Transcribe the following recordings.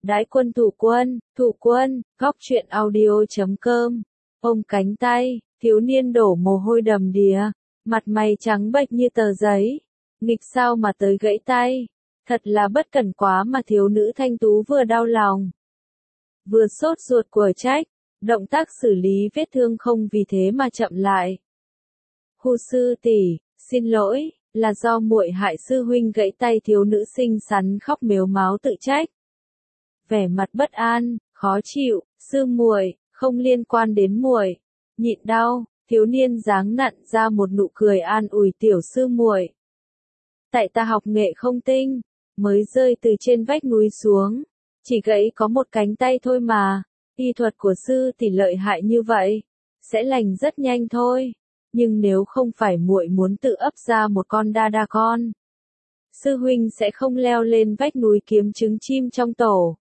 Đãi quân, thủ quân, góc truyện audio.com. Ôm cánh tay, thiếu niên đổ mồ hôi đầm đìa, mặt mày trắng bệch như tờ giấy. Nghịch sao mà tới gãy tay, thật là bất cẩn quá mà thiếu nữ thanh tú vừa đau lòng, vừa sốt ruột của trách, động tác xử lý vết thương không vì thế mà chậm lại. Hu sư tỷ, xin lỗi, là do muội hại sư huynh gãy tay. Thiếu nữ xinh xắn khóc mếu máo tự trách. Vẻ mặt bất an, khó chịu, sư muội, không liên quan đến muội. Nhịn đau, thiếu niên dáng nặn ra một nụ cười an ủi tiểu sư muội. Tại ta học nghệ không tinh, mới rơi từ trên vách núi xuống, chỉ gãy có một cánh tay thôi mà. Y thuật của sư tỷ lợi hại như vậy, sẽ lành rất nhanh thôi. Nhưng nếu không phải muội muốn tự ấp ra một con đa đa con, sư huynh sẽ không leo lên vách núi kiếm trứng chim trong tổ.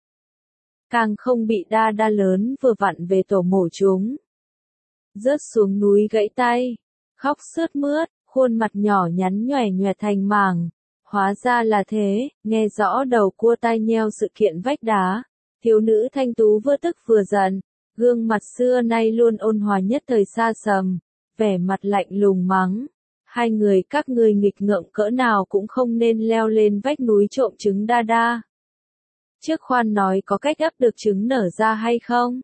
Càng không bị đa đa lớn vừa vặn về tổ mổ chúng. Rớt xuống núi gãy tay, khóc sướt mướt, khuôn mặt nhỏ nhắn nhòe nhòe thành mảng. Hóa ra là thế, nghe rõ đầu cua tai nheo sự kiện vách đá. Thiếu nữ thanh tú vừa tức vừa giận, gương mặt xưa nay luôn ôn hòa nhất thời xa sầm, vẻ mặt lạnh lùng mắng. Hai người các ngươi nghịch ngợm cỡ nào cũng không nên leo lên vách núi trộm trứng đa đa. Trước khoan nói có cách ấp được trứng nở ra hay không?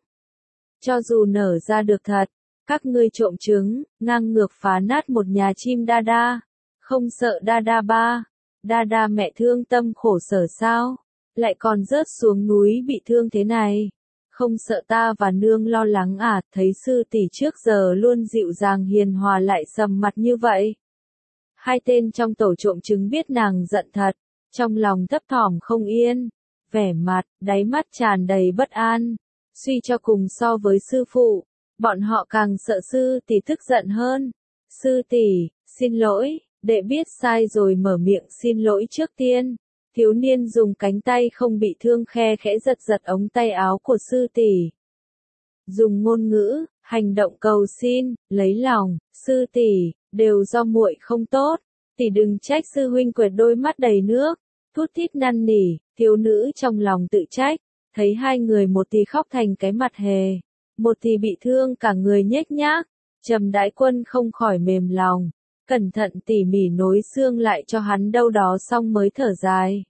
Cho dù nở ra được thật, các ngươi trộm trứng, ngang ngược phá nát một nhà chim đa đa. Không sợ đa đa ba, đa đa mẹ thương tâm khổ sở sao? Lại còn rớt xuống núi bị thương thế này. Không sợ ta và nương lo lắng à? Thấy sư tỷ trước giờ luôn dịu dàng hiền hòa lại sầm mặt như vậy. Hai tên trong tổ trộm trứng biết nàng giận thật, trong lòng thấp thỏm không yên, vẻ mặt, đáy mắt tràn đầy bất an. Suy cho cùng so với sư phụ, bọn họ càng sợ sư tỷ tức giận hơn. Sư tỷ, xin lỗi, đệ biết sai rồi, mở miệng xin lỗi trước tiên. Thiếu niên dùng cánh tay không bị thương khe khẽ giật giật ống tay áo của sư tỷ. Dùng ngôn ngữ, hành động cầu xin, lấy lòng, sư tỷ, đều do muội không tốt, tỷ đừng trách. Sư huynh quệt đôi mắt đầy nước, thút thít năn nỉ. Thiếu nữ trong lòng tự trách, thấy hai người một thì khóc thành cái mặt hề, một thì bị thương cả người nhếch nhác. Trầm Đãi Quân không khỏi mềm lòng, cẩn thận tỉ mỉ nối xương lại cho hắn đâu đó xong mới thở dài.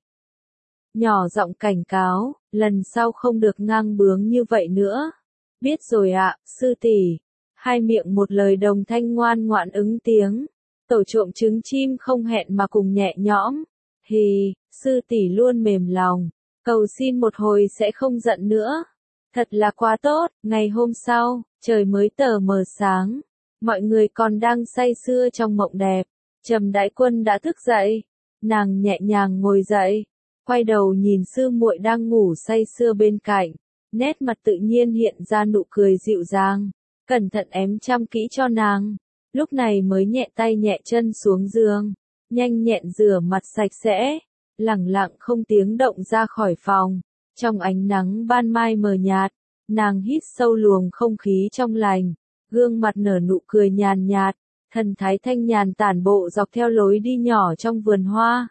Nhỏ giọng cảnh cáo, lần sau không được ngang bướng như vậy nữa. Biết rồi ạ, sư tỷ. Hai miệng một lời đồng thanh ngoan ngoãn ứng tiếng. Tổ trộm trứng chim không hẹn mà cùng nhẹ nhõm. Hì, sư tỷ luôn mềm lòng, cầu xin một hồi sẽ không giận nữa. Thật là quá tốt. Ngày hôm sau, trời mới tờ mờ sáng, mọi người còn đang say sưa trong mộng đẹp. Trầm Đãi Quân đã thức dậy, nàng nhẹ nhàng ngồi dậy, quay đầu nhìn sư muội đang ngủ say sưa bên cạnh, nét mặt tự nhiên hiện ra nụ cười dịu dàng, cẩn thận ém chăm kỹ cho nàng. Lúc này mới nhẹ tay nhẹ chân xuống giường, nhanh nhẹn rửa mặt sạch sẽ, lẳng lặng không tiếng động ra khỏi phòng. Trong ánh nắng ban mai mờ nhạt, nàng hít sâu luồng không khí trong lành, gương mặt nở nụ cười nhàn nhạt, thần thái thanh nhàn tản bộ dọc theo lối đi nhỏ trong vườn hoa.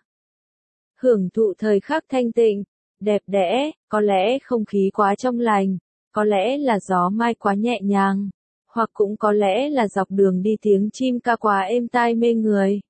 Hưởng thụ thời khắc thanh tịnh, đẹp đẽ. Có lẽ không khí quá trong lành, có lẽ là gió mai quá nhẹ nhàng, hoặc cũng có lẽ là dọc đường đi tiếng chim ca quá êm tai mê người.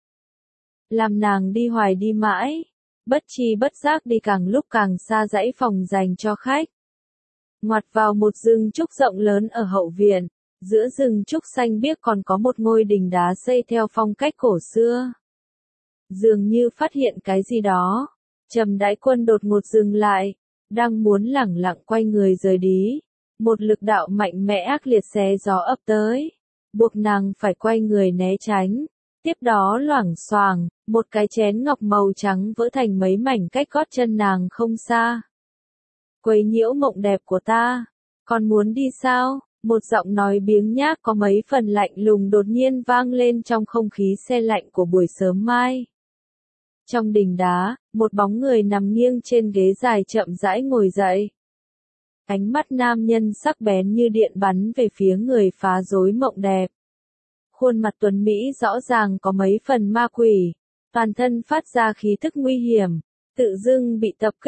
Làm nàng đi hoài đi mãi, bất tri bất giác đi càng lúc càng xa dãy phòng dành cho khách. Ngoặt vào một rừng trúc rộng lớn ở hậu viện, giữa rừng trúc xanh biếc còn có một ngôi đình đá xây theo phong cách cổ xưa. Dường như phát hiện cái gì đó, Trầm Đãi Quân đột ngột dừng lại, đang muốn lẳng lặng quay người rời đi. Một lực đạo mạnh mẽ ác liệt xé gió ập tới, buộc nàng phải quay người né tránh. Tiếp đó loảng xoảng, một cái chén ngọc màu trắng vỡ thành mấy mảnh cách gót chân nàng không xa. Quấy nhiễu mộng đẹp của ta, còn muốn đi sao? Một giọng nói biếng nhác có mấy phần lạnh lùng đột nhiên vang lên trong không khí se lạnh của buổi sớm mai. Trong đình đá, một bóng người nằm nghiêng trên ghế dài chậm rãi ngồi dậy. Ánh mắt nam nhân sắc bén như điện bắn về phía người phá rối mộng đẹp. Khuôn mặt tuấn mỹ rõ ràng có mấy phần ma quỷ, toàn thân phát ra khí tức nguy hiểm, tự dưng bị tập kích,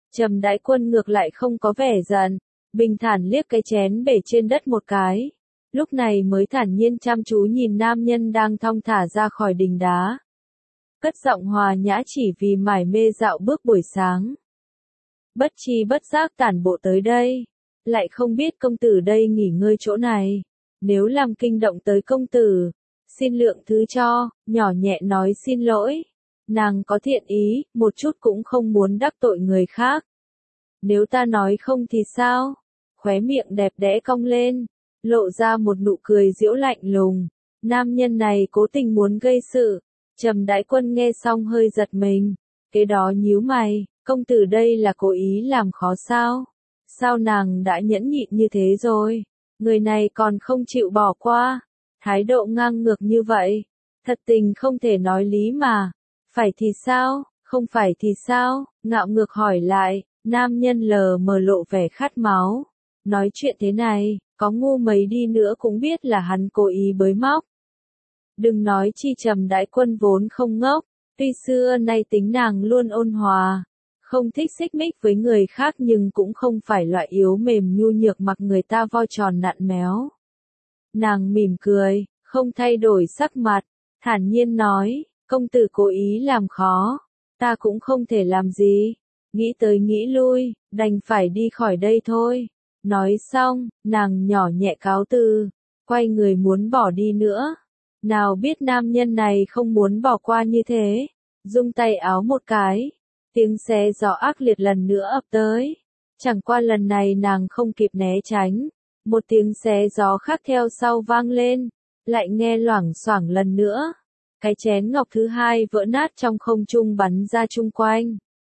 Trầm Đãi Quân ngược lại không có vẻ giận, bình thản liếc cái chén bể trên đất một cái. Lúc này mới thản nhiên chăm chú nhìn nam nhân đang thong thả ra khỏi đình đá. Cất giọng hòa nhã chỉ vì mải mê dạo bước buổi sáng. Bất tri bất giác tản bộ tới đây, lại không biết công tử đây nghỉ ngơi chỗ này. Nếu làm kinh động tới công tử, xin lượng thứ cho, nhỏ nhẹ nói xin lỗi. Nàng có thiện ý, một chút cũng không muốn đắc tội người khác. Nếu ta nói không thì sao? Khóe miệng đẹp đẽ cong lên, lộ ra một nụ cười giễu lạnh lùng. Nam nhân này cố tình muốn gây sự. Trầm Đãi Quân nghe xong hơi giật mình, kế đó nhíu mày, công tử đây là cố ý làm khó sao? Sao nàng đã nhẫn nhịn như thế rồi? Người này còn không chịu bỏ qua, thái độ ngang ngược như vậy, thật tình không thể nói lý mà. Phải thì sao, không phải thì sao? Ngạo ngược hỏi lại, nam nhân lờ mờ lộ vẻ khát máu. Nói chuyện thế này, có ngu mấy đi nữa cũng biết là hắn cố ý bới móc. Đừng nói chi Trầm Đãi Quân vốn không ngốc, tuy xưa nay tính nàng luôn ôn hòa, không thích xích mích với người khác nhưng cũng không phải loại yếu mềm nhu nhược mặc người ta voi tròn nặn méo. Nàng mỉm cười, không thay đổi sắc mặt, thản nhiên nói, công tử cố ý làm khó, ta cũng không thể làm gì, nghĩ tới nghĩ lui, đành phải đi khỏi đây thôi. Nói xong, nàng nhỏ nhẹ cáo từ, quay người muốn bỏ đi nữa. Nào biết nam nhân này không muốn bỏ qua như thế, rung tay áo một cái, tiếng xé gió ác liệt lần nữa ập tới. Chẳng qua lần này nàng không kịp né tránh, một tiếng xé gió khác theo sau vang lên, lại nghe loảng xoảng lần nữa. Cái chén ngọc thứ hai vỡ nát trong không trung bắn ra chung quanh.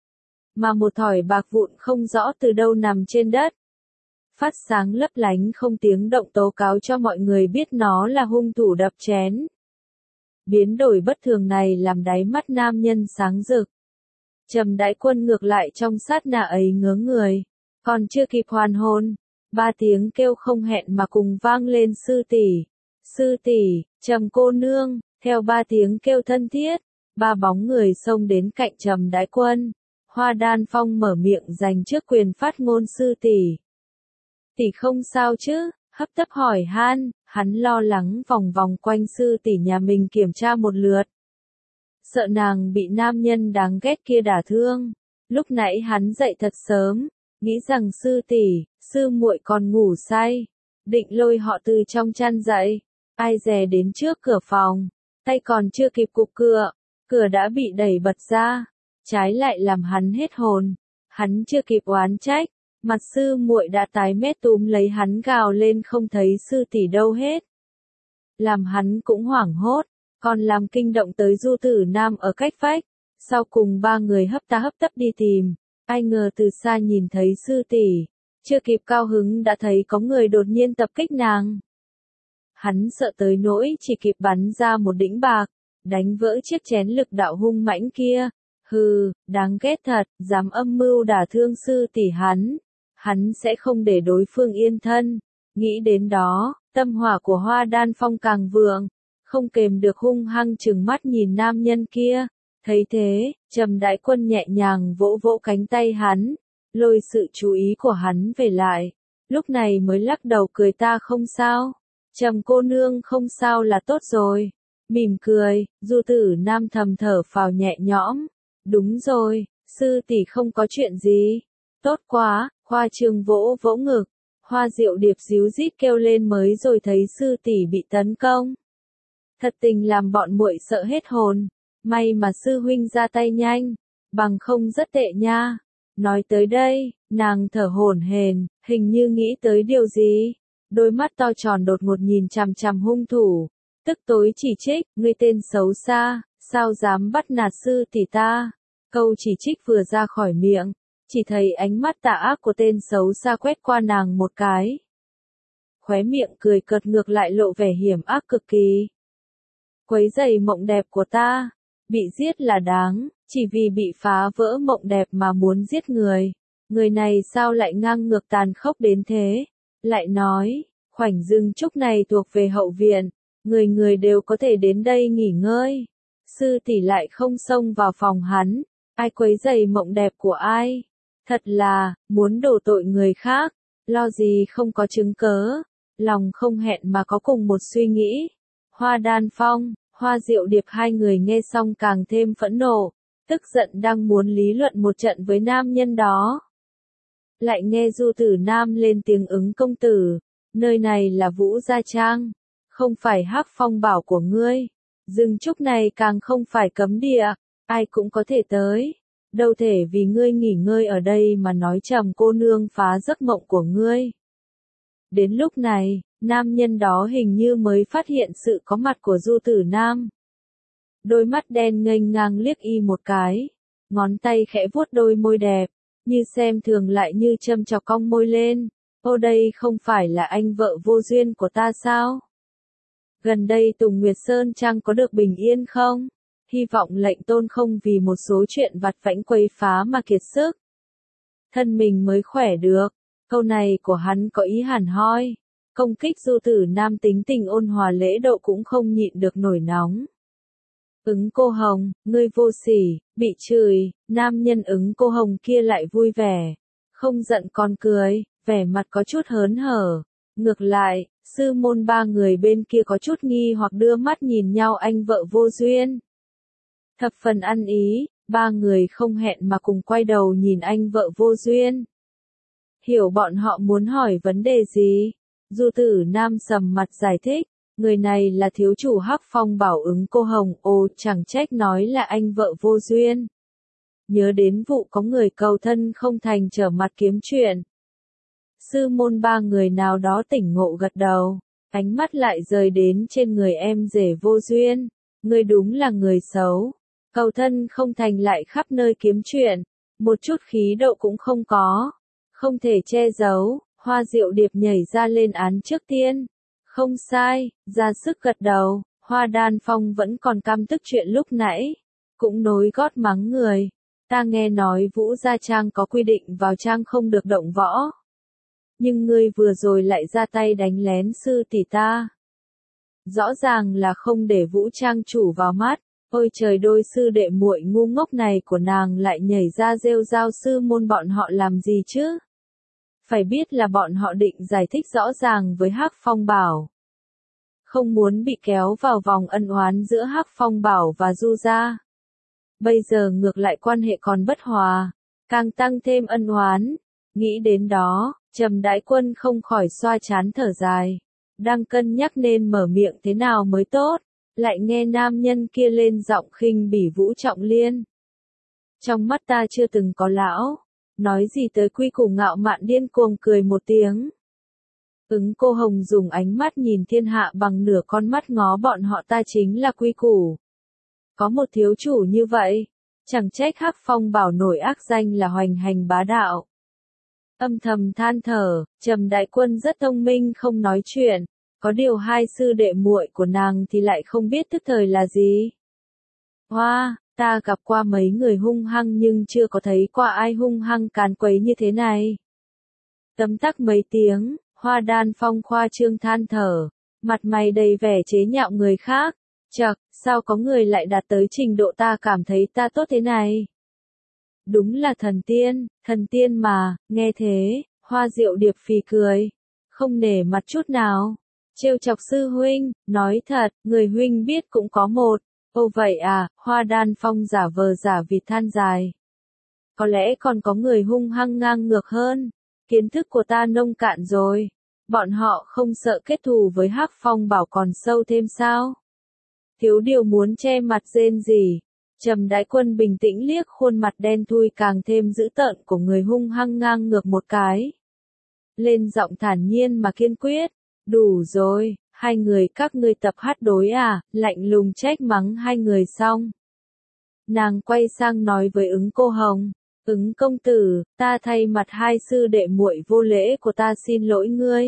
Mà một thỏi bạc vụn không rõ từ đâu nằm trên đất. Phát sáng lấp lánh không tiếng động tố cáo cho mọi người biết nó là hung thủ đập chén. Biến đổi bất thường này làm đáy mắt nam nhân sáng rực. Trầm Đãi Quân ngược lại trong sát na ấy ngớ người, còn chưa kịp hoàn hồn, ba tiếng kêu không hẹn mà cùng vang lên sư tỷ, Trầm cô nương, theo ba tiếng kêu thân thiết, ba bóng người xông đến cạnh Trầm Đãi Quân. Hoa Đan Phong mở miệng giành trước quyền phát ngôn sư tỷ. Tỷ không sao chứ? Hấp tấp hỏi han, hắn lo lắng vòng vòng quanh sư tỷ nhà mình kiểm tra một lượt. Sợ nàng bị nam nhân đáng ghét kia đả thương. Lúc nãy hắn dậy thật sớm, nghĩ rằng sư tỷ, sư muội còn ngủ say, định lôi họ từ trong chăn dậy. Ai dè đến trước cửa phòng, tay còn chưa kịp cụp cửa, cửa đã bị đẩy bật ra, trái lại làm hắn hết hồn. Hắn chưa kịp oán trách, mặt sư muội đã tái mét túm lấy hắn gào lên không thấy sư tỷ đâu hết. Làm hắn cũng hoảng hốt, còn làm kinh động tới Du Tử Nam ở cách vách. Sau cùng ba người hấp tấp đi tìm, ai ngờ từ xa nhìn thấy sư tỷ, chưa kịp cao hứng đã thấy có người đột nhiên tập kích nàng. Hắn sợ tới nỗi chỉ kịp bắn ra một đĩnh bạc, đánh vỡ chiếc chén lực đạo hung mãnh kia. Hừ, đáng ghét thật, dám âm mưu đả thương sư tỷ hắn sẽ không để đối phương yên thân. Nghĩ đến đó, tâm hỏa của Hoa Đan Phong càng vượng, không kềm được hung hăng trừng mắt nhìn nam nhân kia. Thấy thế, Trầm Đãi Quân nhẹ nhàng vỗ vỗ cánh tay hắn, lôi sự chú ý của hắn về lại. Lúc này mới lắc đầu cười, ta không sao. Trầm cô nương không sao là tốt rồi. Mỉm cười, Du Tử Nam thầm thở phào nhẹ nhõm. Đúng rồi, sư tỷ không có chuyện gì. Tốt quá, Hoa Trương vỗ vỗ ngực. Hoa Diệu Điệp díu dít kêu lên mới rồi thấy sư tỷ bị tấn công. Thật tình làm bọn muội sợ hết hồn. May mà sư huynh ra tay nhanh, bằng không rất tệ nha. Nói tới đây, nàng thở hổn hển, hình như nghĩ tới điều gì. Đôi mắt to tròn đột ngột nhìn chằm chằm hung thủ, tức tối chỉ trích, ngươi tên xấu xa, sao dám bắt nạt sư tỷ ta. Câu chỉ trích vừa ra khỏi miệng, chỉ thấy ánh mắt tà ác của tên xấu xa quét qua nàng một cái. Khóe miệng cười cợt ngược lại lộ vẻ hiểm ác cực kỳ. Quấy rầy mộng đẹp của ta, bị giết là đáng, chỉ vì bị phá vỡ mộng đẹp mà muốn giết người. Người này sao lại ngang ngược tàn khốc đến thế? Lại nói, khoảnh rừng trúc này thuộc về hậu viện, người người đều có thể đến đây nghỉ ngơi. Sư tỷ lại không xông vào phòng hắn, ai quấy rầy mộng đẹp của ai? Thật là, muốn đổ tội người khác, lo gì không có chứng cớ, lòng không hẹn mà có cùng một suy nghĩ. Hoa Đan Phong, Hoa Diệu Điệp hai người nghe xong càng thêm phẫn nộ, tức giận đang muốn lý luận một trận với nam nhân đó. Lại nghe Du Tử Nam lên tiếng ứng công tử, nơi này là Vũ Gia Trang, không phải Hắc Phong Bảo của ngươi. Rừng trúc này càng không phải cấm địa, ai cũng có thể tới. Đâu thể vì ngươi nghỉ ngơi ở đây mà nói trầm cô nương phá giấc mộng của ngươi. Đến lúc này, nam nhân đó hình như mới phát hiện sự có mặt của Du Tử Nam. Đôi mắt đen nghênh ngang liếc y một cái, ngón tay khẽ vuốt đôi môi đẹp, như xem thường lại như châm chọc cong môi lên. Ô đây không phải là anh vợ vô duyên của ta sao? Gần đây Tùng Nguyệt Sơn Trang có được bình yên không? Hy vọng lệnh tôn không vì một số chuyện vặt vãnh quấy phá mà kiệt sức. Thân mình mới khỏe được. Câu này của hắn có ý hẳn hoi. Công kích Du Tử Nam tính tình ôn hòa lễ độ cũng không nhịn được nổi nóng. Ứng Cô Hồng, ngươi vô sỉ, bị chửi, nam nhân Ứng Cô Hồng kia lại vui vẻ. Không giận còn cười, vẻ mặt có chút hớn hở. Ngược lại, sư môn ba người bên kia có chút nghi hoặc đưa mắt nhìn nhau anh vợ vô duyên. Thập phần ăn ý, ba người không hẹn mà cùng quay đầu nhìn anh vợ vô duyên. Hiểu bọn họ muốn hỏi vấn đề gì? Du Tử Nam sầm mặt giải thích, người này là thiếu chủ Hắc Phong Bảo Ứng Cô Hồng, ồ chẳng trách nói là anh vợ vô duyên. Nhớ đến vụ có người cầu thân không thành trở mặt kiếm chuyện. Sư môn ba người nào đó tỉnh ngộ gật đầu, ánh mắt lại rời đến trên người em rể vô duyên. Ngươi đúng là người xấu, cầu thân không thành lại khắp nơi kiếm chuyện, một chút khí độ cũng không có, không thể che giấu. Hoa Diệu Điệp nhảy ra lên án trước tiên. Không sai, ra sức gật đầu, Hoa Đan Phong vẫn còn căm tức chuyện lúc nãy, cũng nối gót mắng người. Ta nghe nói Vũ Gia Trang có quy định vào trang không được động võ. Nhưng ngươi vừa rồi lại ra tay đánh lén sư tỷ ta. Rõ ràng là không để Vũ Trang chủ vào mắt. Ôi trời, đôi sư đệ muội ngu ngốc này của nàng lại nhảy ra rêu rao sư môn bọn họ làm gì chứ? Phải biết là bọn họ định giải thích rõ ràng với Hắc Phong Bảo. Không muốn bị kéo vào vòng ân oán giữa Hắc Phong Bảo và Du Gia. Bây giờ ngược lại quan hệ còn bất hòa, càng tăng thêm ân oán. Nghĩ đến đó, Trầm Đại Quân không khỏi xoa trán thở dài. Đang cân nhắc nên mở miệng thế nào mới tốt, lại nghe nam nhân kia lên giọng khinh bỉ Vũ Trọng Liên. Trong mắt ta chưa từng có lão. Nói gì tới quy củ ngạo mạn điên cuồng cười một tiếng. Ứng Cô Hồng dùng ánh mắt nhìn thiên hạ bằng nửa con mắt ngó bọn họ, ta chính là quy củ. Có một thiếu chủ như vậy, chẳng trách Hắc Phong Bảo nổi ác danh là hoành hành bá đạo. Âm thầm than thở, Trầm Đại Quân rất thông minh không nói chuyện, có điều hai sư đệ muội của nàng thì lại không biết tức thời là gì. Hoa, ta gặp qua mấy người hung hăng nhưng chưa có thấy qua ai hung hăng càn quấy như thế này. Tấm tắc mấy tiếng, Hoa Đan Phong khoa trương than thở, mặt mày đầy vẻ chế nhạo người khác. Chậc, sao có người lại đạt tới trình độ ta cảm thấy ta tốt thế này? Đúng là thần tiên mà, nghe thế, Hoa Diệu Điệp phì cười, không nể mặt chút nào. Trêu chọc sư huynh, nói thật, người huynh biết cũng có một. Ồ vậy à, Hoa Đan Phong giả vờ giả vịt than dài. Có lẽ còn có người hung hăng ngang ngược hơn. Kiến thức của ta nông cạn rồi. Bọn họ không sợ kết thù với Hắc Phong Bảo còn sâu thêm sao? Thiếu điều muốn che mặt rên rỉ. Trầm Đại Quân bình tĩnh liếc khuôn mặt đen thui càng thêm dữ tợn của người hung hăng ngang ngược một cái. Lên giọng thản nhiên mà kiên quyết. Đủ rồi, hai người các ngươi tập hát đối à, lạnh lùng trách mắng hai người xong. Nàng quay sang nói với Ứng Cô Hồng, Ứng công tử, ta thay mặt hai sư đệ muội vô lễ của ta xin lỗi ngươi.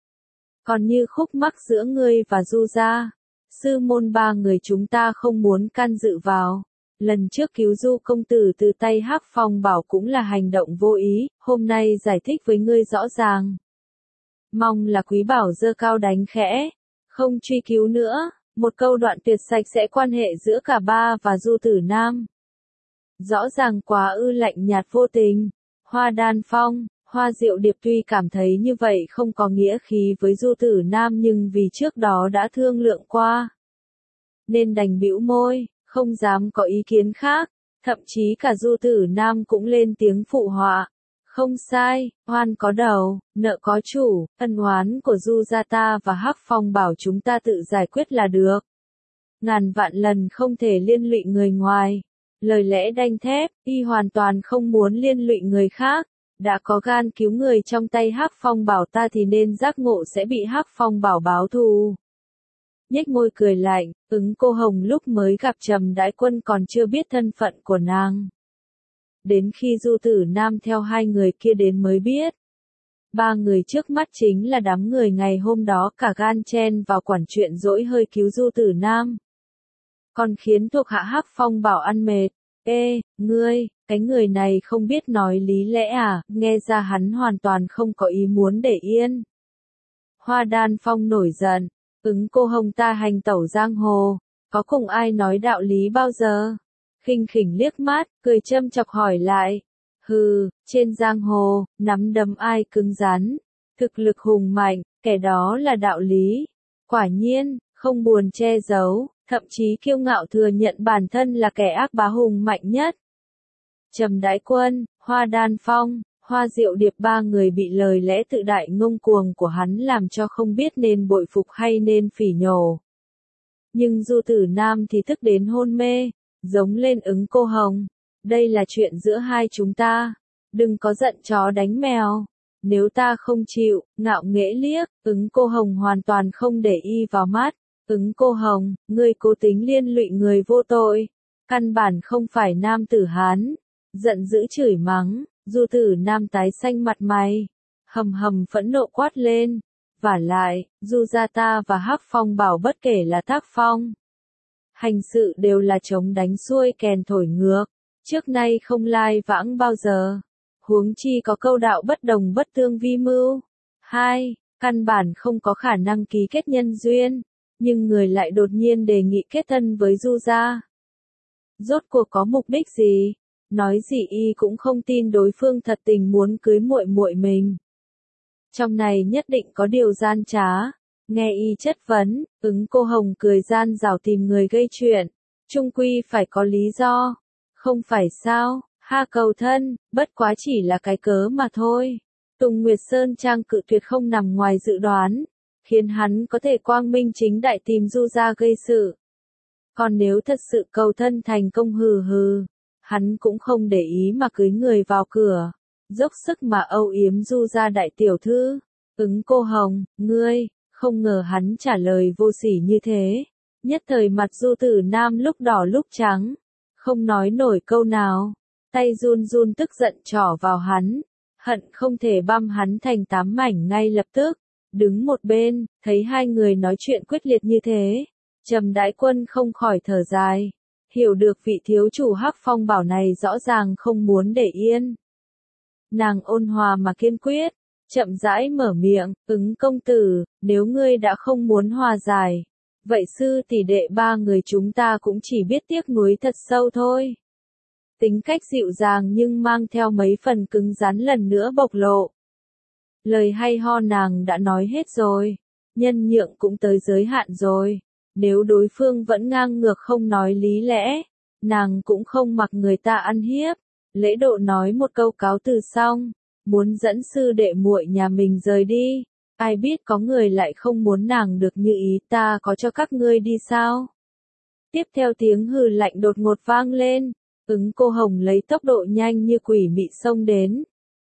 Còn như khúc mắc giữa ngươi và Du Gia, sư môn ba người chúng ta không muốn can dự vào. Lần trước cứu Du công tử từ tay Hắc Phong Bảo cũng là hành động vô ý, hôm nay giải thích với ngươi rõ ràng. Mong là Quý Bảo giơ cao đánh khẽ, không truy cứu nữa, một câu đoạn tuyệt sạch sẽ quan hệ giữa cả ba và Du Tử Nam. Rõ ràng quá ư lạnh nhạt vô tình. Hoa Đan Phong, Hoa Diệu Điệp tuy cảm thấy như vậy không có nghĩa khí với Du Tử Nam nhưng vì trước đó đã thương lượng qua, nên đành bĩu môi, không dám có ý kiến khác, thậm chí cả Du Tử Nam cũng lên tiếng phụ họa. Không sai, oan có đầu, nợ có chủ, ân oán của Du gia ta và Hắc Phong bảo chúng ta tự giải quyết là được. Ngàn vạn lần không thể liên lụy người ngoài. Lời lẽ đanh thép, y hoàn toàn không muốn liên lụy người khác. Đã có gan cứu người trong tay Hắc Phong bảo ta thì nên giác ngộ sẽ bị Hắc Phong bảo báo thù. Nhếch môi cười lạnh, Ứng Cô Hồng lúc mới gặp Trầm Đại Quân còn chưa biết thân phận của nàng. Đến khi Du Tử Nam theo hai người kia đến mới biết. Ba người trước mắt chính là đám người ngày hôm đó cả gan chen vào quản chuyện dỗi hơi cứu Du Tử Nam. Còn khiến thuộc hạ Hắc Phong bảo ăn mệt. Ê, ngươi, cái người này không biết nói lý lẽ à, nghe ra hắn hoàn toàn không có ý muốn để yên. Hoa Đan Phong nổi giận, Ứng Cô Hồng ta hành tẩu giang hồ, có cùng ai nói đạo lý bao giờ? Khinh khỉnh liếc mắt, cười châm chọc hỏi lại. Hừ, trên giang hồ, nắm đấm ai cứng rắn, thực lực hùng mạnh, kẻ đó là đạo lý. Quả nhiên, không buồn che giấu, thậm chí kiêu ngạo thừa nhận bản thân là kẻ ác bá hùng mạnh nhất. Trầm Đại Quân, Hoa Đan Phong, Hoa Diệu Điệp ba người bị lời lẽ tự đại ngông cuồng của hắn làm cho không biết nên bội phục hay nên phỉ nhổ. Nhưng Du Tử Nam thì tức đến hôn mê, giống lên Ứng Cô Hồng. Đây là chuyện giữa hai chúng ta, đừng có giận chó đánh mèo. Nếu ta không chịu, ngạo nghễ liếc, Ứng Cô Hồng hoàn toàn không để y vào mắt. Ứng Cô Hồng, ngươi cố tính liên lụy người vô tội, căn bản không phải nam tử Hán. Giận dữ chửi mắng, Du Tử Nam tái xanh mặt mày, hầm hầm phẫn nộ quát lên. Vả lại, Du gia ta và Hắc Phong bảo bất kể là tác phong, hành sự đều là chống đánh xuôi kèn thổi ngược, trước nay không lai vãng bao giờ. Huống chi có câu đạo bất đồng bất tương vi mưu. 2. Căn bản không có khả năng ký kết nhân duyên, nhưng người lại đột nhiên đề nghị kết thân với Du gia. Rốt cuộc có mục đích gì? Nói gì y cũng không tin đối phương thật tình muốn cưới muội muội mình. Trong này nhất định có điều gian trá. Nghe y chất vấn, Ứng Cô Hồng cười gian rảo tìm người gây chuyện. Chung quy phải có lý do. Không phải sao, ha cầu thân, bất quá chỉ là cái cớ mà thôi. Tùng Nguyệt Sơn Trang cự tuyệt không nằm ngoài dự đoán, khiến hắn có thể quang minh chính đại tìm Du gia gây sự. Còn nếu thật sự cầu thân thành công hắn cũng không để ý mà cưới người vào cửa, dốc sức mà âu yếm Du gia đại tiểu thư. Ứng Cô Hồng, ngươi, không ngờ hắn trả lời vô sỉ như thế. Nhất thời mặt Du Tử Nam lúc đỏ lúc trắng, không nói nổi câu nào, tay run run tức giận trỏ vào hắn, hận không thể băm hắn thành 8 mảnh ngay lập tức. Đứng một bên, thấy hai người nói chuyện quyết liệt như thế, Trầm Đại Quân không khỏi thở dài, hiểu được vị thiếu chủ Hắc Phong bảo này rõ ràng không muốn để yên. Nàng ôn hòa mà kiên quyết, chậm rãi mở miệng, Ứng công tử, nếu ngươi đã không muốn hòa giải, vậy sư tỷ đệ ba người chúng ta cũng chỉ biết tiếc nuối thật sâu thôi. Tính cách dịu dàng nhưng mang theo mấy phần cứng rắn lần nữa bộc lộ. Lời hay ho nàng đã nói hết rồi, nhân nhượng cũng tới giới hạn rồi. Nếu đối phương vẫn ngang ngược không nói lý lẽ, nàng cũng không mặc người ta ăn hiếp. Lễ độ nói một câu cáo từ xong, muốn dẫn sư đệ muội nhà mình rời đi. Ai biết có người lại không muốn nàng được như ý, ta có cho các ngươi đi sao? Tiếp theo tiếng hừ lạnh đột ngột vang lên, Ứng Cô Hồng lấy tốc độ nhanh như quỷ mị xông đến.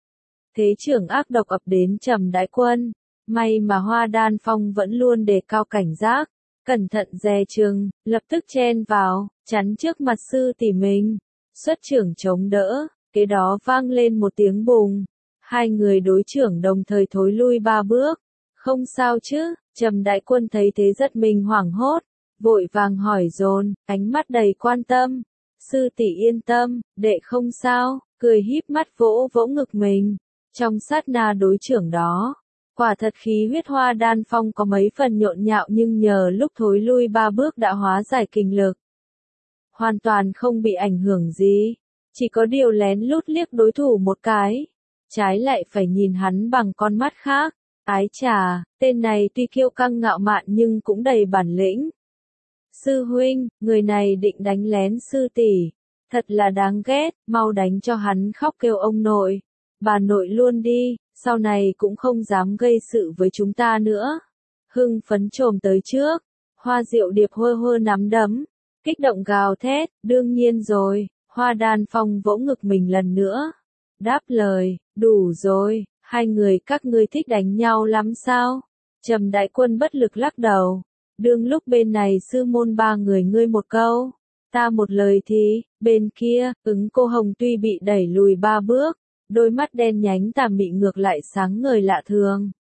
Thế trưởng ác độc ập đến Trầm Đại Quân, may mà Hoa Đan Phong vẫn luôn đề cao cảnh giác, cẩn thận dè chừng, lập tức chen vào, chắn trước mặt sư tỷ mình, xuất trưởng chống đỡ, kế đó vang lên một tiếng bùng, hai người đối trưởng đồng thời thối lui 3 bước. Không sao chứ? Trầm Đại Quân thấy thế rất mình hoảng hốt, vội vàng hỏi dồn, ánh mắt đầy quan tâm. Sư tỷ yên tâm, đệ không sao, cười híp mắt vỗ vỗ ngực mình. Trong sát na đối trưởng đó, quả thật khí huyết Hoa Đan Phong có mấy phần nhộn nhạo nhưng nhờ lúc thối lui 3 bước đã hóa giải kinh lực. Hoàn toàn không bị ảnh hưởng gì, chỉ có điều lén lút liếc đối thủ một cái. trái lại phải nhìn hắn bằng con mắt khác. Ái chà, tên này tuy kiêu căng ngạo mạn nhưng cũng đầy bản lĩnh. Sư huynh, người này định đánh lén sư tỷ, thật là đáng ghét, mau đánh cho hắn khóc kêu ông nội, bà nội luôn đi, sau này cũng không dám gây sự với chúng ta nữa. Hưng phấn trồm tới trước, Hoa Diệu Điệp hơ hơ nắm đấm, kích động gào thét, đương nhiên rồi, Hoa Đan Phong vỗ ngực mình lần nữa. Đáp lời, đủ rồi, hai người các ngươi thích đánh nhau lắm sao? Trầm Đại Quân bất lực lắc đầu. Đương lúc bên này sư môn ba người ngươi một câu, ta một lời thì, bên kia, Ứng Cô Hồng tuy bị đẩy lùi 3 bước, đôi mắt đen nhánh tà mị ngược lại sáng ngời lạ thường.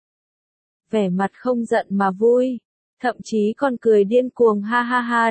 Vẻ mặt không giận mà vui, thậm chí còn cười điên cuồng ha ha ha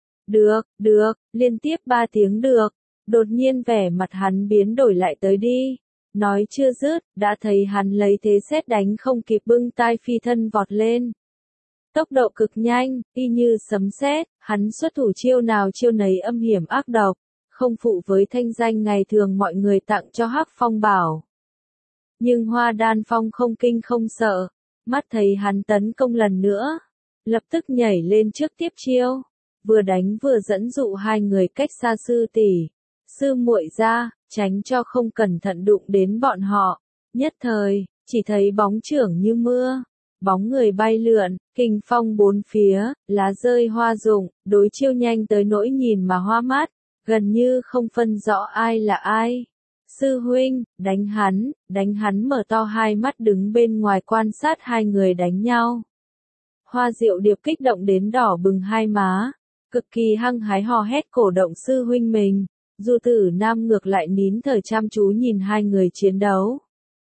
được, liên tiếp 3 tiếng được, đột nhiên vẻ mặt hắn biến đổi lại tới đi. Nói chưa dứt, đã thấy hắn lấy thế sét đánh không kịp bưng tai phi thân vọt lên. Tốc độ cực nhanh, y như sấm sét, hắn xuất thủ chiêu nào chiêu nấy âm hiểm ác độc, không phụ với thanh danh ngày thường mọi người tặng cho Hắc Phong Bảo. Nhưng Hoa Đan Phong không kinh không sợ, mắt thấy hắn tấn công lần nữa, lập tức nhảy lên trước tiếp chiêu, vừa đánh vừa dẫn dụ hai người cách xa sư tỷ, sư muội ra, tránh cho không cẩn thận đụng đến bọn họ. Nhất thời, chỉ thấy bóng chưởng như mưa, bóng người bay lượn, kình phong bốn phía, lá rơi hoa rụng, đối chiêu nhanh tới nỗi nhìn mà hoa mắt, gần như không phân rõ ai là ai. Sư huynh, đánh hắn mở to hai mắt đứng bên ngoài quan sát hai người đánh nhau. Hoa Diệu Điệp kích động đến đỏ bừng hai má, cực kỳ hăng hái hò hét cổ động sư huynh mình. Du Tử Nam ngược lại nín thở chăm chú nhìn hai người chiến đấu.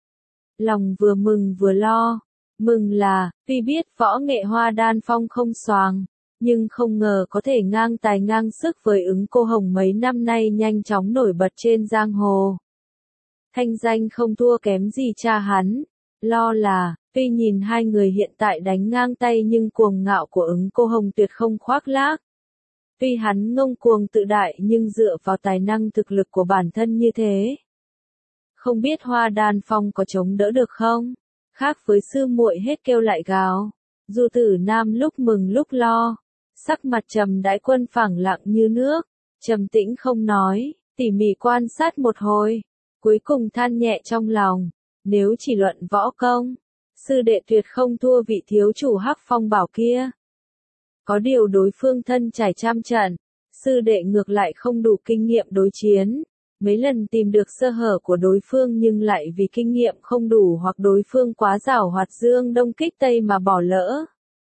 Lòng vừa mừng vừa lo, mừng là, tuy biết võ nghệ Hoa Đan Phong không xoàng, nhưng không ngờ có thể ngang tài ngang sức với Ứng Cô Hồng mấy năm nay nhanh chóng nổi bật trên giang hồ. Thanh danh không thua kém gì cha hắn, lo là, tuy nhìn hai người hiện tại đánh ngang tay nhưng cuồng ngạo của Ứng Cô Hồng tuyệt không khoác lác. Tuy hắn ngông cuồng tự đại nhưng dựa vào tài năng thực lực của bản thân như thế. Không biết Hoa Đan Phong có chống đỡ được không? Khác với sư muội hết kêu lại gào. Du Tử Nam lúc mừng lúc lo. Sắc mặt Trầm Đại Quân phẳng lặng như nước. Trầm tĩnh không nói, tỉ mỉ quan sát một hồi. Cuối cùng than nhẹ trong lòng. Nếu chỉ luận võ công, sư đệ tuyệt không thua vị thiếu chủ Hắc Phong Bảo kia. Có điều đối phương thân trải trăm trận, sư đệ ngược lại không đủ kinh nghiệm đối chiến, mấy lần tìm được sơ hở của đối phương nhưng lại vì kinh nghiệm không đủ hoặc đối phương quá giàu hoạt dương đông kích tây mà bỏ lỡ.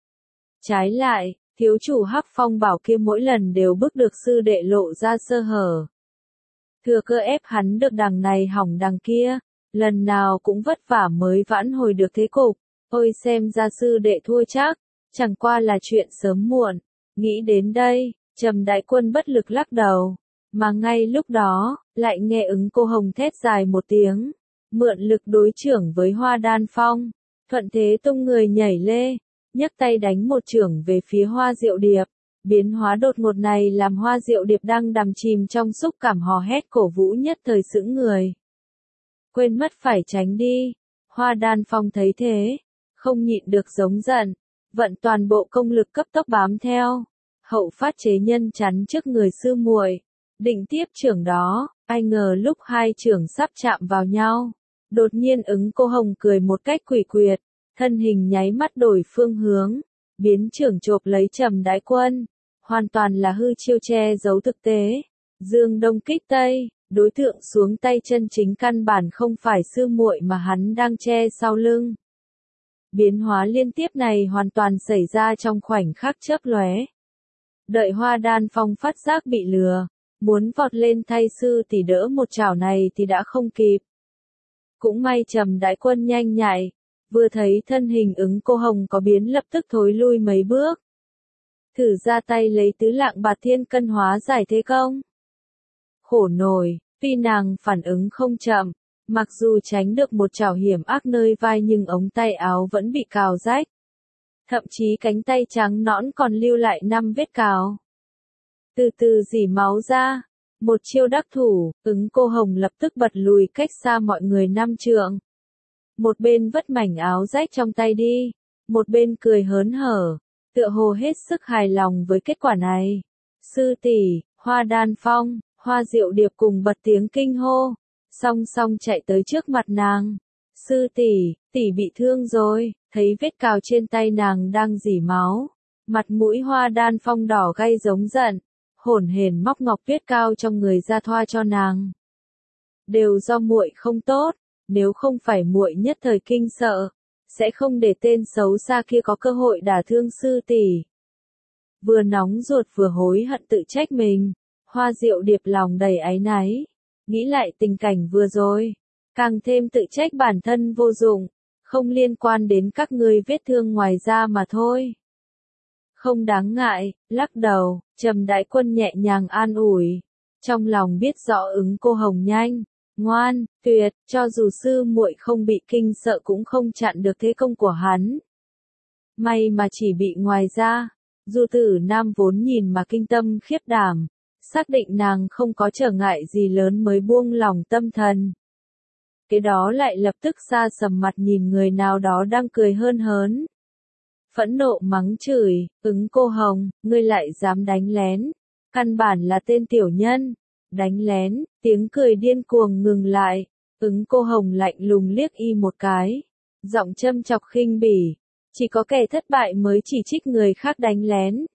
Trái lại, thiếu chủ Hắc Phong Bảo kia mỗi lần đều bức được sư đệ lộ ra sơ hở. Thừa cơ ép hắn được đằng này hỏng đằng kia, lần nào cũng vất vả mới vãn hồi được thế cục, ôi xem ra sư đệ thua chắc. Chẳng qua là chuyện sớm muộn. Nghĩ đến đây, Trầm Đại Quân bất lực lắc đầu. Mà ngay lúc đó, lại nghe Ứng Cô Hồng thét dài một tiếng. Mượn lực đối chưởng với Hoa Đan Phong. Thuận thế tung người nhảy lê. Nhấc tay đánh một chưởng về phía Hoa Diệu Điệp. Biến hóa đột ngột này làm Hoa Diệu Điệp đang đắm chìm trong xúc cảm hò hét cổ vũ nhất thời sững người. Quên mất phải tránh đi. Hoa Đan Phong thấy thế. Không nhịn được giống giận. Vận toàn bộ công lực cấp tốc bám theo, hậu phát chế nhân chắn trước người sư muội, định tiếp chưởng đó, ai ngờ lúc hai chưởng sắp chạm vào nhau, đột nhiên Ứng Cô Hồng cười một cách quỷ quyệt, thân hình nháy mắt đổi phương hướng, biến chưởng chộp lấy Trầm Đại Quân, hoàn toàn là hư chiêu che giấu thực tế, dương đông kích tây, đối tượng xuống tay chân chính căn bản không phải sư muội mà hắn đang che sau lưng. Biến hóa liên tiếp này hoàn toàn xảy ra trong khoảnh khắc chớp lóe. Đợi Hoa Đan Phong phát giác bị lừa, muốn vọt lên thay sư tỷ đỡ một chảo này thì đã không kịp. Cũng may Trầm Đại Quân nhanh nhạy, vừa thấy thân hình Ứng Cô Hồng có biến lập tức thối lui mấy bước. Thử ra tay lấy tứ lạng bạt thiên cân hóa giải thế công. Khổ nổi, tuy nàng phản ứng không chậm. Mặc dù tránh được một chảo hiểm ác nơi vai nhưng ống tay áo vẫn bị cào rách. Thậm chí cánh tay trắng nõn còn lưu lại 5 vết cào. Từ từ rỉ máu ra, Một chiêu đắc thủ, Ứng Cô Hồng lập tức bật lùi cách xa mọi người 5 trượng. Một bên vất mảnh áo rách trong tay đi, một bên cười hớn hở, tựa hồ hết sức hài lòng với kết quả này. Sư tỷ, Hoa Đan Phong, Hoa Diệu Điệp cùng bật tiếng kinh hô, song song chạy tới trước mặt nàng. Sư tỷ, tỷ bị thương rồi, thấy vết cào trên tay nàng đang rỉ máu. Mặt mũi Hoa Đan Phong đỏ gay giống giận, hổn hển móc ngọc tuyết cao trong người ra thoa cho nàng. Đều do muội không tốt, nếu không phải muội nhất thời kinh sợ, sẽ không để tên xấu xa kia có cơ hội đả thương sư tỷ. Vừa nóng ruột vừa hối hận tự trách mình, Hoa Diệu Điệp lòng đầy áy náy, nghĩ lại tình cảnh vừa rồi, càng thêm tự trách bản thân vô dụng, không liên quan đến các ngươi vết thương ngoài da mà thôi. Không đáng ngại, lắc đầu, Trầm Đại Quân nhẹ nhàng an ủi, trong lòng biết rõ Ứng Cô Hồng nhanh, ngoan, tuyệt, cho dù sư muội không bị kinh sợ cũng không chặn được thế công của hắn. May mà chỉ bị ngoài da. Du Tử Nam vốn nhìn mà kinh tâm khiếp đảm, xác định nàng không có trở ngại gì lớn mới buông lòng tâm thần. Cái đó lại lập tức xa sầm mặt nhìn người nào đó đang cười hơn hớn. Phẫn nộ mắng chửi, Ứng Cô Hồng, ngươi lại dám đánh lén, căn bản là tên tiểu nhân. Đánh lén, tiếng cười điên cuồng ngừng lại, Ứng Cô Hồng lạnh lùng liếc y một cái, giọng châm chọc khinh bỉ, chỉ có kẻ thất bại mới chỉ trích người khác đánh lén.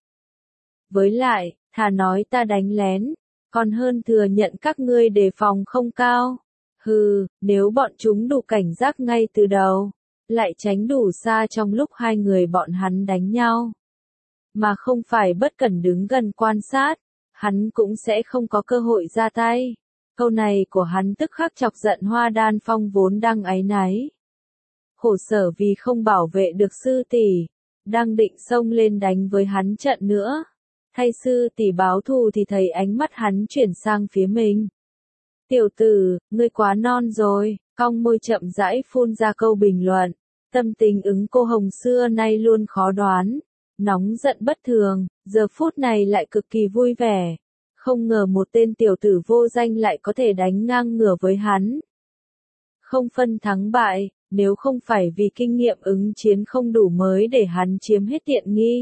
Với lại, thà nói ta đánh lén, còn hơn thừa nhận các ngươi đề phòng không cao. Hừ, nếu bọn chúng đủ cảnh giác ngay từ đầu, lại tránh đủ xa trong lúc hai người bọn hắn đánh nhau, mà không phải bất cẩn đứng gần quan sát, hắn cũng sẽ không có cơ hội ra tay. Câu này của hắn tức khắc chọc giận Hoa Đan Phong vốn đang áy náy. Khổ sở vì không bảo vệ được sư tỷ, đang định xông lên đánh với hắn trận nữa. Thay sư tỷ báo thù thì thấy ánh mắt hắn chuyển sang phía mình. Tiểu tử, ngươi quá non rồi, cong môi chậm rãi phun ra câu bình luận. Tâm tình Ứng Cô Hồng xưa nay luôn khó đoán, nóng giận bất thường, giờ phút này lại cực kỳ vui vẻ. Không ngờ một tên tiểu tử vô danh lại có thể đánh ngang ngửa với hắn. Không phân thắng bại, nếu không phải vì kinh nghiệm ứng chiến không đủ mới để hắn chiếm hết tiện nghi.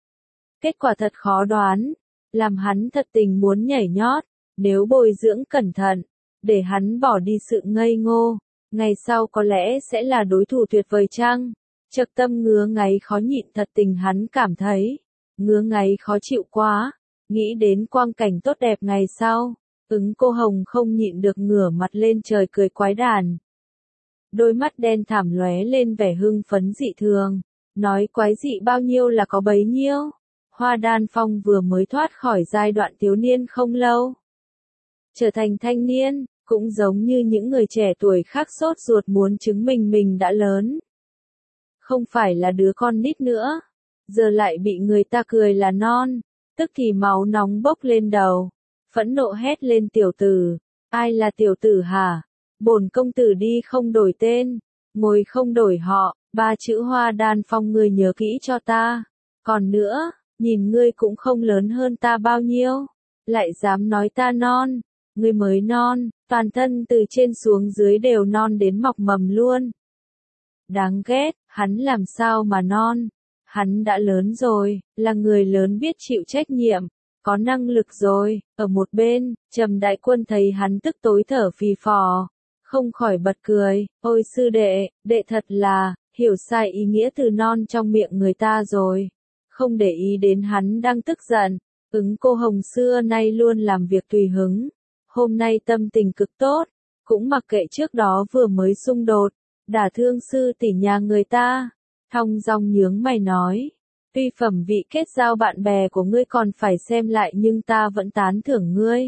Kết quả thật khó đoán, làm hắn thật tình muốn nhảy nhót, nếu bồi dưỡng cẩn thận, để hắn bỏ đi sự ngây ngô, ngày sau có lẽ sẽ là đối thủ tuyệt vời chăng? Chợt tâm ngứa ngáy khó nhịn thật tình hắn cảm thấy, ngứa ngáy khó chịu quá, nghĩ đến quang cảnh tốt đẹp ngày sau, Ứng Cô Hồng không nhịn được ngửa mặt lên trời cười quái đản. Đôi mắt đen thẳm lóe lên vẻ hưng phấn dị thường, nói quái dị bao nhiêu là có bấy nhiêu. Hoa Đan Phong vừa mới thoát khỏi giai đoạn thiếu niên không lâu, trở thành thanh niên, cũng giống như những người trẻ tuổi khác sốt ruột muốn chứng minh mình đã lớn. Không phải là đứa con nít nữa, giờ lại bị người ta cười là non, tức thì máu nóng bốc lên đầu, phẫn nộ hét lên tiểu tử, ai là tiểu tử hả? Bổn công tử đi không đổi tên, ngồi không đổi họ, 3 chữ Hoa Đan Phong ngươi nhớ kỹ cho ta. Còn nữa, nhìn ngươi cũng không lớn hơn ta bao nhiêu, lại dám nói ta non, ngươi mới non, toàn thân từ trên xuống dưới đều non đến mọc mầm luôn. Đáng ghét, hắn làm sao mà non, hắn đã lớn rồi, là người lớn biết chịu trách nhiệm, có năng lực rồi. Ở một bên, Trầm Đại Quân thấy hắn tức tối thở phì phò, không khỏi bật cười, ôi sư đệ, đệ thật là, hiểu sai ý nghĩa từ non trong miệng người ta rồi. Không để ý đến hắn đang tức giận, Ứng Cô Hồng xưa nay luôn làm việc tùy hứng. Hôm nay tâm tình cực tốt, cũng mặc kệ trước đó vừa mới xung đột, đả thương sư tỷ nhà người ta. Thong dong nhướng mày nói, tuy phẩm vị kết giao bạn bè của ngươi còn phải xem lại nhưng ta vẫn tán thưởng ngươi.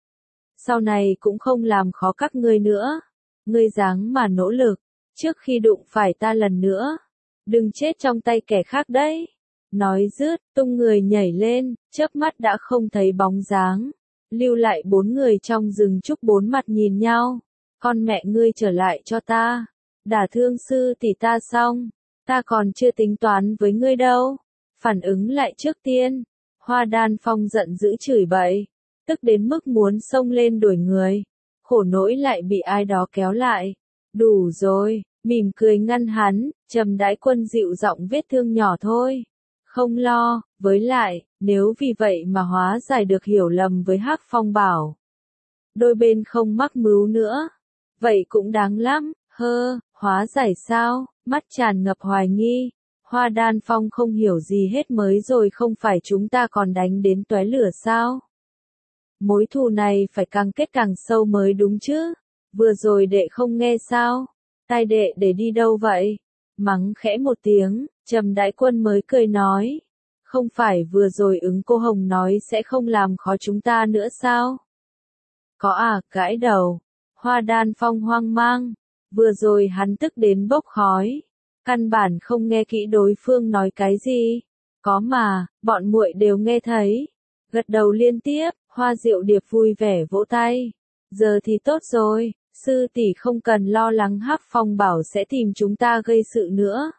Sau này cũng không làm khó các ngươi nữa. Ngươi dáng mà nỗ lực, trước khi đụng phải ta lần nữa, đừng chết trong tay kẻ khác đấy. Nói dứt, tung người nhảy lên, chớp mắt đã không thấy bóng dáng, lưu lại 4 người trong rừng trúc bốn mặt nhìn nhau. Con mẹ ngươi trở lại cho ta, đả thương sư tỷ ta xong, ta còn chưa tính toán với ngươi đâu. Phản ứng lại trước tiên, Hoa Đan Phong giận dữ chửi bậy, tức đến mức muốn xông lên đuổi người. Khổ nỗi lại bị ai đó kéo lại. Đủ rồi, mỉm cười ngăn hắn, Trầm Đãi Quân dịu giọng vết thương nhỏ thôi. Không lo, với lại, nếu vì vậy mà hóa giải được hiểu lầm với Hắc Phong Bảo. Đôi bên không mắc mưu nữa. Vậy cũng đáng lắm, hóa giải sao, mắt tràn ngập hoài nghi. Hoa Đan Phong không hiểu gì hết mới rồi, không phải chúng ta còn đánh đến tóe lửa sao? Mối thù này phải càng kết càng sâu mới đúng chứ. Vừa rồi đệ không nghe sao? Tai đệ để đi đâu vậy? Mắng khẽ một tiếng, Trầm Đãi Quân mới cười nói. Không phải vừa rồi ứng cô Hồng nói sẽ không làm khó chúng ta nữa sao? Có à, gãi đầu. Hoa Đan Phong hoang mang. Vừa rồi hắn tức đến bốc khói. Căn bản không nghe kỹ đối phương nói cái gì. Có mà, bọn muội đều nghe thấy. Gật đầu liên tiếp, Hoa Diệu Điệp vui vẻ vỗ tay. Giờ thì tốt rồi, sư tỷ không cần lo lắng Hắc Phong Bảo sẽ tìm chúng ta gây sự nữa.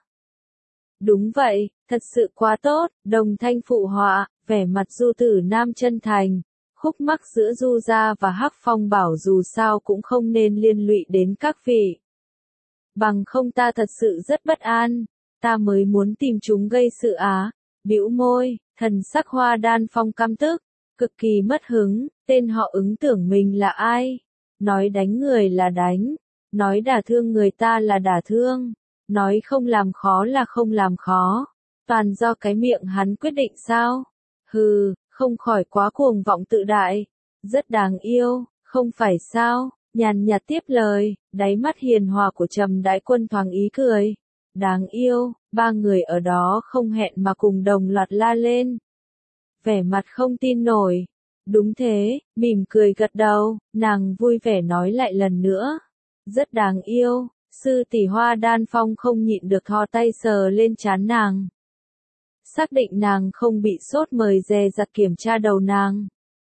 Đúng vậy, thật sự quá tốt, đồng thanh phụ họa, vẻ mặt Du Tử Nam chân thành. Khúc mắc giữa Du gia và Hắc Phong Bảo dù sao cũng không nên liên lụy đến các vị. Bằng không ta thật sự rất bất an, ta mới muốn tìm chúng gây sự á. Bĩu môi, thần sắc Hoa Đan Phong căm tức, cực kỳ mất hứng, tên họ Ứng tưởng mình là ai? Nói đánh người là đánh, nói đả thương người ta là đả thương, nói không làm khó là không làm khó, toàn do cái miệng hắn quyết định sao? Hừ, không khỏi quá cuồng vọng tự đại, rất đáng yêu, không phải sao? Nhàn nhạt tiếp lời, đáy mắt hiền hòa của Trầm Đãi Quân thoáng ý cười. Đáng yêu, ba người ở đó không hẹn mà cùng đồng loạt la lên. Vẻ mặt không tin nổi. Đúng thế, mỉm cười gật đầu, nàng vui vẻ nói lại lần nữa. Rất đáng yêu, sư tỷ Hoa Đan Phong không nhịn được thò tay sờ lên trán nàng. Xác định nàng không bị sốt mời dè dặt kiểm tra đầu nàng.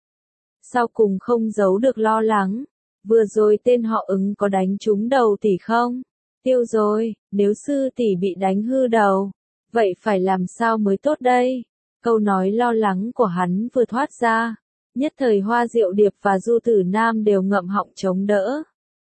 Sau cùng không giấu được lo lắng. Vừa rồi tên họ Ứng có đánh trúng đầu tỷ không? Tiêu rồi, nếu sư tỷ bị đánh hư đầu, vậy phải làm sao mới tốt đây? Câu nói lo lắng của hắn vừa thoát ra, nhất thời Hoa Diệu Điệp và Du Tử Nam đều ngậm họng chống đỡ.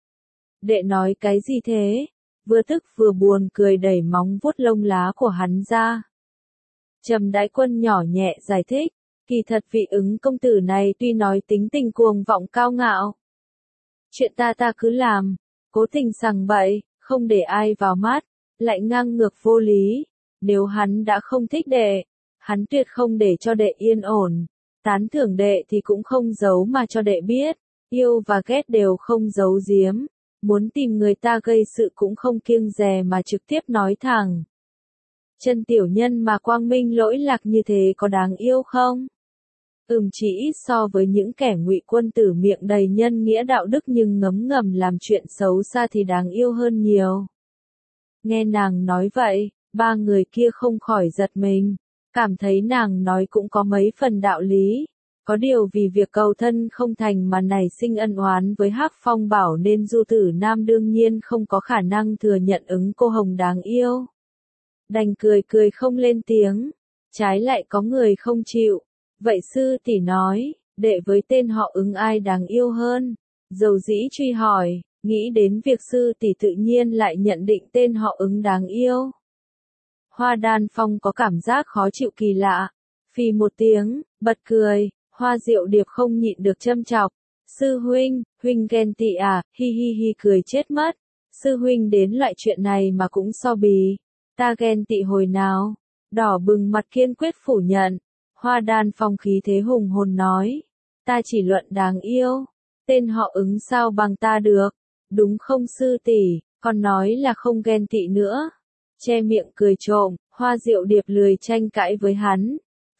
Đệ nói cái gì thế? Vừa tức vừa buồn cười đẩy móng vuốt lông lá của hắn ra. Trầm Đãi Quân nhỏ nhẹ giải thích, kỳ thật vị Ứng công tử này tuy nói tính tình cuồng vọng cao ngạo. Chuyện ta cứ làm, cố tình sằng bậy, không để ai vào mắt, lại ngang ngược vô lý. Nếu hắn đã không thích đệ, hắn tuyệt không để cho đệ yên ổn. Tán thưởng đệ thì cũng không giấu mà cho đệ biết, yêu và ghét đều không giấu giếm. Muốn tìm người ta gây sự cũng không kiêng dè mà trực tiếp nói thẳng. Chân tiểu nhân mà quang minh lỗi lạc như thế có đáng yêu không? Chỉ ít so với những kẻ ngụy quân tử miệng đầy nhân nghĩa đạo đức nhưng ngấm ngầm làm chuyện xấu xa thì đáng yêu hơn nhiều. Nghe nàng nói vậy, ba người kia không khỏi giật mình, cảm thấy nàng nói cũng có mấy phần đạo lý. Có điều vì việc cầu thân không thành mà nảy sinh ân oán với Hắc Phong Bảo nên Du Tử Nam đương nhiên không có khả năng thừa nhận Ứng cô Hồng đáng yêu. Đành cười cười không lên tiếng, trái lại có người không chịu. Vậy sư tỷ nói, đệ với tên họ Ứng ai đáng yêu hơn? Dầu dĩ truy hỏi, nghĩ đến việc sư tỷ tự nhiên lại nhận định tên họ Ứng đáng yêu. Hoa Đan Phong có cảm giác khó chịu kỳ lạ, phì một tiếng, bật cười, Hoa Diệu Điệp không nhịn được châm chọc. Sư huynh, huynh ghen tị à, hi hi hi cười chết mất. Sư huynh đến loại chuyện này mà cũng so bì. Ta ghen tị hồi nào? Đỏ bừng mặt kiên quyết phủ nhận. Hoa Đan Phong khí thế hùng hồn nói. Ta chỉ luận đáng yêu. Tên họ Ứng sao bằng ta được. Đúng không sư tỷ, còn nói là không ghen tị nữa. Che miệng cười trộm, Hoa Diệu Điệp lười tranh cãi với hắn.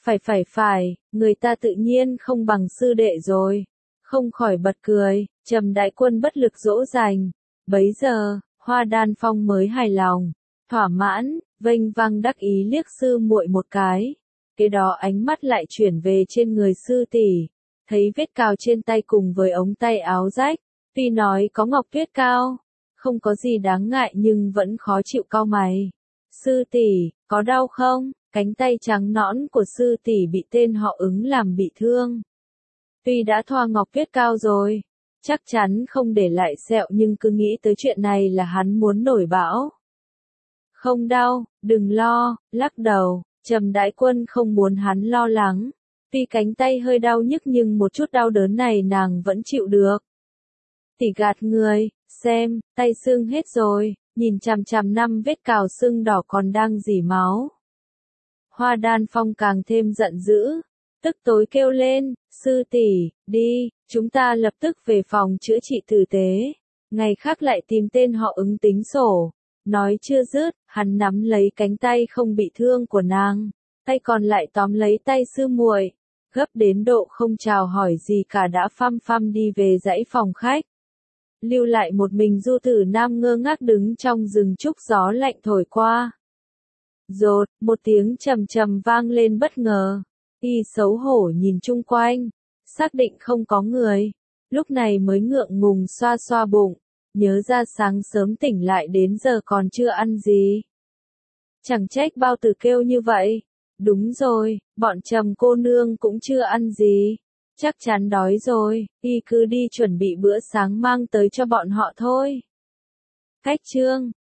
Phải, người ta tự nhiên không bằng sư đệ rồi. Không khỏi bật cười, Trầm Đãi Quân bất lực dỗ dành. Bấy giờ, Hoa Đan Phong mới hài lòng, thỏa mãn, vênh vang đắc ý liếc sư muội một cái. Kế đó ánh mắt lại chuyển về trên người sư tỷ, thấy vết cào trên tay cùng với ống tay áo rách, tuy nói có ngọc tuyết cao, không có gì đáng ngại nhưng vẫn khó chịu cau mày. Sư tỷ, có đau không? Cánh tay trắng nõn của sư tỷ bị tên họ Ứng làm bị thương. Tuy đã thoa ngọc tuyết cao rồi, chắc chắn không để lại sẹo nhưng cứ nghĩ tới chuyện này là hắn muốn nổi bão. Không đau, đừng lo, lắc đầu, Trầm Đại Quân không muốn hắn lo lắng. Tuy cánh tay hơi đau nhức nhưng một chút đau đớn này nàng vẫn chịu được. Tỷ gạt người, xem, tay sưng hết rồi, nhìn chằm chằm 5 vết cào sưng đỏ còn đang rỉ máu. Hoa Đan Phong càng thêm giận dữ, tức tối kêu lên, sư tỷ, đi, chúng ta lập tức về phòng chữa trị tử tế, ngày khác lại tìm tên họ ứng tính sổ. Nói chưa dứt, hắn nắm lấy cánh tay không bị thương của nàng, tay còn lại tóm lấy tay sư muội, gấp đến độ không chào hỏi gì cả đã phăm phăm đi về dãy phòng khách. Lưu lại một mình Du Tử Nam ngơ ngác đứng trong rừng trúc gió lạnh thổi qua. Rột, một tiếng trầm trầm vang lên bất ngờ. Y xấu hổ nhìn chung quanh, xác định không có người, lúc này mới ngượng ngùng xoa xoa bụng, nhớ ra sáng sớm tỉnh lại đến giờ còn chưa ăn gì. Chẳng trách bao tử kêu như vậy. Đúng rồi, bọn Trầm cô nương cũng chưa ăn gì. Chắc chắn đói rồi, y cứ đi chuẩn bị bữa sáng mang tới cho bọn họ thôi. Cách chương